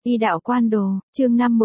Y đạo quan đồ, chương 5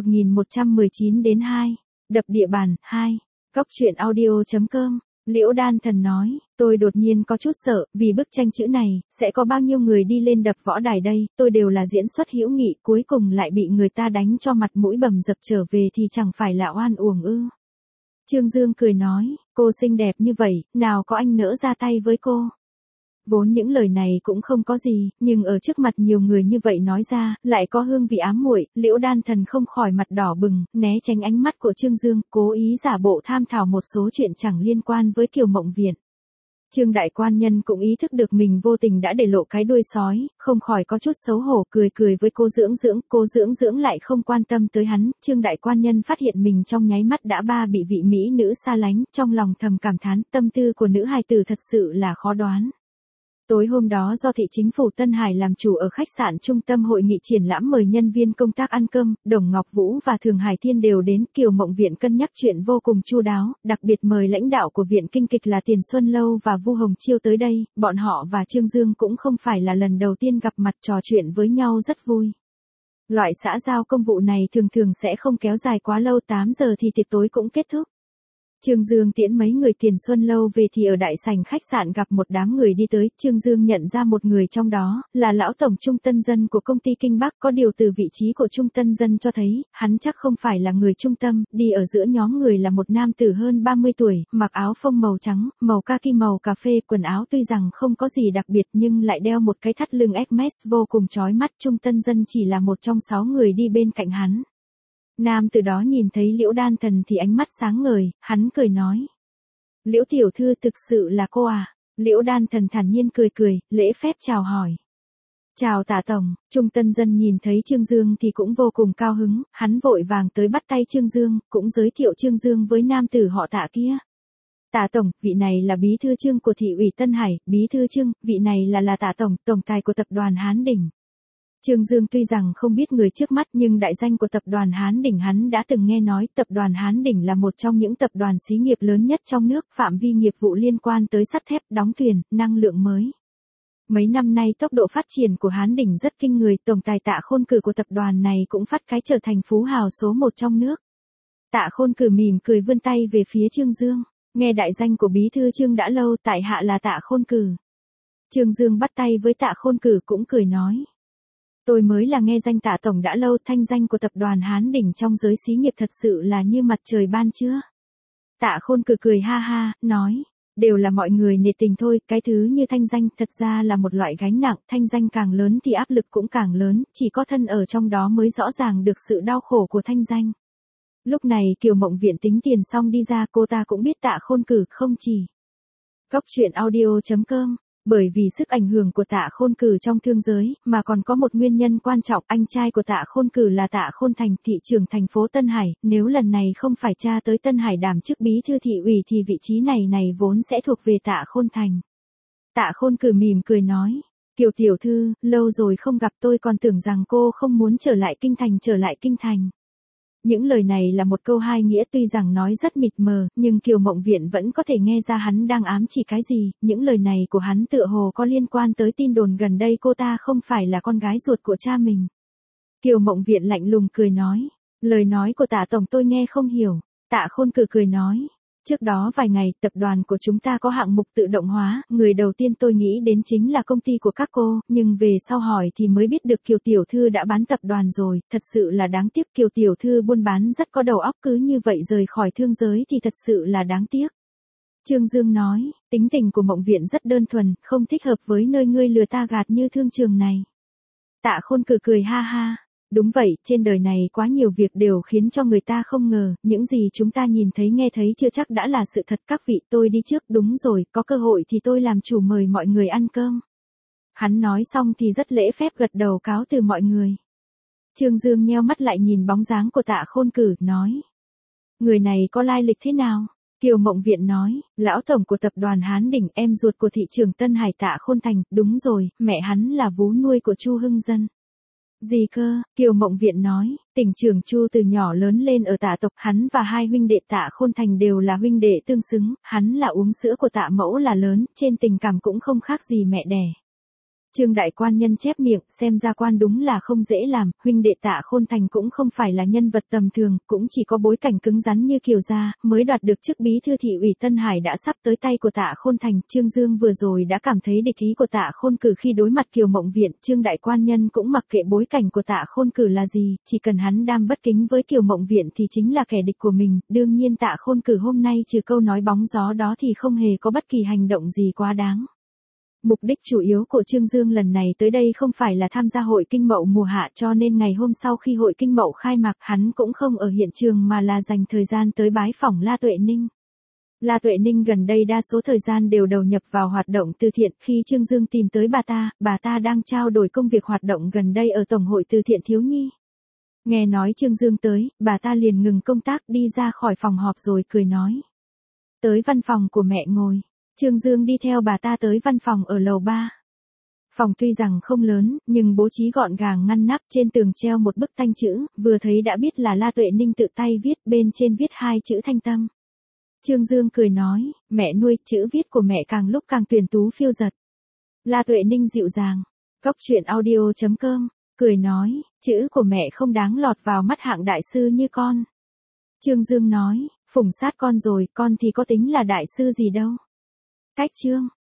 1119 đến 2. Đập địa bàn, 2. Cóc truyện audio.com. Liễu Đan Thần nói, tôi đột nhiên có chút sợ, vì bức tranh chữ này, sẽ có bao nhiêu người đi lên đập võ đài đây, tôi đều là diễn xuất hữu nghị, cuối cùng lại bị người ta đánh cho mặt mũi bầm dập trở về thì chẳng phải là oan uổng ư. Trương Dương cười nói, cô xinh đẹp như vậy, nào có anh nỡ ra tay với cô. Vốn những lời này cũng không có gì, nhưng ở trước mặt nhiều người như vậy nói ra, lại có hương vị ám muội. Liễu Đan Thần không khỏi mặt đỏ bừng, né tránh ánh mắt của Trương Dương, cố ý giả bộ tham thảo một số chuyện chẳng liên quan với Kiều Mộng Viện. Trương đại quan nhân cũng ý thức được mình vô tình đã để lộ cái đuôi sói, không khỏi có chút xấu hổ, cười cười với cô Dưỡng Dưỡng lại không quan tâm tới hắn. Trương đại quan nhân phát hiện mình trong nháy mắt đã bị vị mỹ nữ xa lánh, trong lòng thầm cảm thán, tâm tư của nữ hài tử thật sự là khó đoán. Tối hôm đó do thị chính phủ Tân Hải làm chủ ở khách sạn trung tâm hội nghị triển lãm mời nhân viên công tác ăn cơm, Đồng Ngọc Vũ và Thường Hải Thiên đều đến. Kiều Mộng Viện cân nhắc chuyện vô cùng chu đáo, đặc biệt mời lãnh đạo của viện kinh kịch là Tiền Xuân Lâu và Vu Hồng Chiêu tới đây, bọn họ và Trương Dương cũng không phải là lần đầu tiên gặp mặt, trò chuyện với nhau rất vui. Loại xã giao công vụ này thường sẽ không kéo dài quá lâu, 8 giờ thì tiệc tối cũng kết thúc. Trương Dương tiễn mấy người Tiền Xuân Lâu về thì ở đại sảnh khách sạn gặp một đám người đi tới. Trương Dương nhận ra một người trong đó, là lão tổng Trung Tân Dân của công ty Kinh Bắc, có điều từ vị trí của Trung Tân Dân cho thấy, hắn chắc không phải là người trung tâm. Đi ở giữa nhóm người là một nam tử hơn 30 tuổi, mặc áo phông màu trắng, màu kaki màu cà phê, quần áo tuy rằng không có gì đặc biệt nhưng lại đeo một cái thắt lưng Hermes vô cùng chói mắt. Trung Tân Dân chỉ là một trong 6 người đi bên cạnh hắn. Nam từ đó nhìn thấy Liễu Đan Thần thì ánh mắt sáng ngời, hắn cười nói. Liễu tiểu thư thực sự là cô à? Liễu Đan Thần thản nhiên cười, lễ phép chào hỏi. Chào Tạ tổng. Trung Tân Dân nhìn thấy Trương Dương thì cũng vô cùng cao hứng, hắn vội vàng tới bắt tay Trương Dương, cũng giới thiệu Trương Dương với nam tử họ Tạ kia. Tạ tổng, vị này là bí thư Trương của thị ủy Tân Hải. Bí thư Trương, vị này là Tạ tổng, tổng tài của tập đoàn Hán Đỉnh. Trương Dương tuy rằng không biết người trước mắt nhưng đại danh của tập đoàn Hán Đỉnh hắn đã từng nghe nói. Tập đoàn Hán Đỉnh là một trong những tập đoàn xí nghiệp lớn nhất trong nước, phạm vi nghiệp vụ liên quan tới sắt thép, đóng thuyền, năng lượng mới. Mấy năm nay tốc độ phát triển của Hán Đỉnh rất kinh người, tổng tài Tạ Khôn Cử của tập đoàn này cũng phát cái trở thành phú hào số 1 trong nước. Tạ Khôn Cử mỉm cười vươn tay về phía Trương Dương, nghe đại danh của bí thư Trương đã lâu, tại hạ là Tạ Khôn Cử. Trương Dương bắt tay với Tạ Khôn Cử cũng cười nói. Tôi mới là nghe danh Tạ tổng đã lâu, thanh danh của tập đoàn Hán Đỉnh trong giới xí nghiệp thật sự là như mặt trời ban trưa. Tạ Khôn cười ha ha, nói, đều là mọi người nể tình thôi, cái thứ như thanh danh thật ra là một loại gánh nặng, thanh danh càng lớn thì áp lực cũng càng lớn, chỉ có thân ở trong đó mới rõ ràng được sự đau khổ của thanh danh. Lúc này Kiều Mộng Viện tính tiền xong đi ra, cô ta cũng biết Tạ Khôn Cử không chỉ. Cóc truyện audio.com. Bởi vì sức ảnh hưởng của Tạ Khôn Cử trong thương giới, mà còn có một nguyên nhân quan trọng, anh trai của Tạ Khôn Cử là Tạ Khôn Thành, thị trưởng thành phố Tân Hải, nếu lần này không phải cha tới Tân Hải đảm chức bí thư thị ủy thì vị trí này vốn sẽ thuộc về Tạ Khôn Thành. Tạ Khôn Cử mỉm cười nói, Kiều tiểu thư, lâu rồi không gặp, tôi còn tưởng rằng cô không muốn trở lại kinh thành. Những lời này là một câu hai nghĩa, tuy rằng nói rất mịt mờ, nhưng Kiều Mộng Viện vẫn có thể nghe ra hắn đang ám chỉ cái gì. Những lời này của hắn tựa hồ có liên quan tới tin đồn gần đây cô ta không phải là con gái ruột của cha mình. Kiều Mộng Viện lạnh lùng cười nói, lời nói của Tạ tổng tôi nghe không hiểu. Tạ Khôn Cử cười nói, trước đó vài ngày, tập đoàn của chúng ta có hạng mục tự động hóa, người đầu tiên tôi nghĩ đến chính là công ty của các cô, nhưng về sau hỏi thì mới biết được Kiều tiểu thư đã bán tập đoàn rồi, thật sự là đáng tiếc. Kiều tiểu thư buôn bán rất có đầu óc, cứ như vậy rời khỏi thương giới thì thật sự là đáng tiếc. Trương Dương nói, tính tình của Mộng Viện rất đơn thuần, không thích hợp với nơi ngươi lừa ta gạt như thương trường này. Tạ Khôn cười ha ha. Đúng vậy, trên đời này quá nhiều việc đều khiến cho người ta không ngờ, những gì chúng ta nhìn thấy nghe thấy chưa chắc đã là sự thật. Các vị, tôi đi trước, đúng rồi, có cơ hội thì tôi làm chủ mời mọi người ăn cơm. Hắn nói xong thì rất lễ phép gật đầu cáo từ mọi người. Trương Dương nheo mắt lại nhìn bóng dáng của Tạ Khôn Cử, nói. Người này có lai lịch thế nào? Kiều Mộng Viện nói, lão tổng của tập đoàn Hán Đỉnh, em ruột của thị trưởng Tân Hải Tạ Khôn Thành, đúng rồi, mẹ hắn là vú nuôi của Chu Hưng Dân. Gì cơ? Kiều Mộng Viện nói, tỉnh trưởng Chu từ nhỏ lớn lên ở Tạ tộc, hắn và hai huynh đệ Tạ Khôn Thành đều là huynh đệ tương xứng, hắn là uống sữa của Tạ mẫu là lớn, trên tình cảm cũng không khác gì mẹ đẻ. Trương đại quan nhân chép miệng, xem ra quan đúng là không dễ làm, huynh đệ Tạ Khôn Thành cũng không phải là nhân vật tầm thường, cũng chỉ có bối cảnh cứng rắn như Kiều gia, mới đoạt được chức bí thư thị ủy Tân Hải đã sắp tới tay của Tạ Khôn Thành. Trương Dương vừa rồi đã cảm thấy địch ý của Tạ Khôn Cử khi đối mặt Kiều Mộng Viện, Trương đại quan nhân cũng mặc kệ bối cảnh của Tạ Khôn Cử là gì, chỉ cần hắn đam bất kính với Kiều Mộng Viện thì chính là kẻ địch của mình. Đương nhiên Tạ Khôn Cử hôm nay trừ câu nói bóng gió đó thì không hề có bất kỳ hành động gì quá đáng. Mục đích chủ yếu của Trương Dương lần này tới đây không phải là tham gia hội kinh mậu mùa hạ, cho nên ngày hôm sau khi hội kinh mậu khai mạc hắn cũng không ở hiện trường mà là dành thời gian tới bái phỏng La Tuệ Ninh. La Tuệ Ninh gần đây đa số thời gian đều đầu nhập vào hoạt động từ thiện. Khi Trương Dương tìm tới bà ta đang trao đổi công việc hoạt động gần đây ở Tổng hội từ thiện thiếu nhi. Nghe nói Trương Dương tới, bà ta liền ngừng công tác đi ra khỏi phòng họp rồi cười nói. Tới văn phòng của mẹ ngồi. Trương Dương đi theo bà ta tới văn phòng ở lầu 3. Phòng tuy rằng không lớn, nhưng bố trí gọn gàng ngăn nắp, trên tường treo một bức thanh chữ, vừa thấy đã biết là La Tuệ Ninh tự tay viết, bên trên viết 2 chữ Thanh Tâm. Trương Dương cười nói, mẹ nuôi, chữ viết của mẹ càng lúc càng tuyển tú phiêu dật. La Tuệ Ninh dịu dàng, Cóc truyện audio.com, cười nói, chữ của mẹ không đáng lọt vào mắt hạng đại sư như con. Trương Dương nói, phủng sát con rồi, con thì có tính là đại sư gì đâu. Cách chương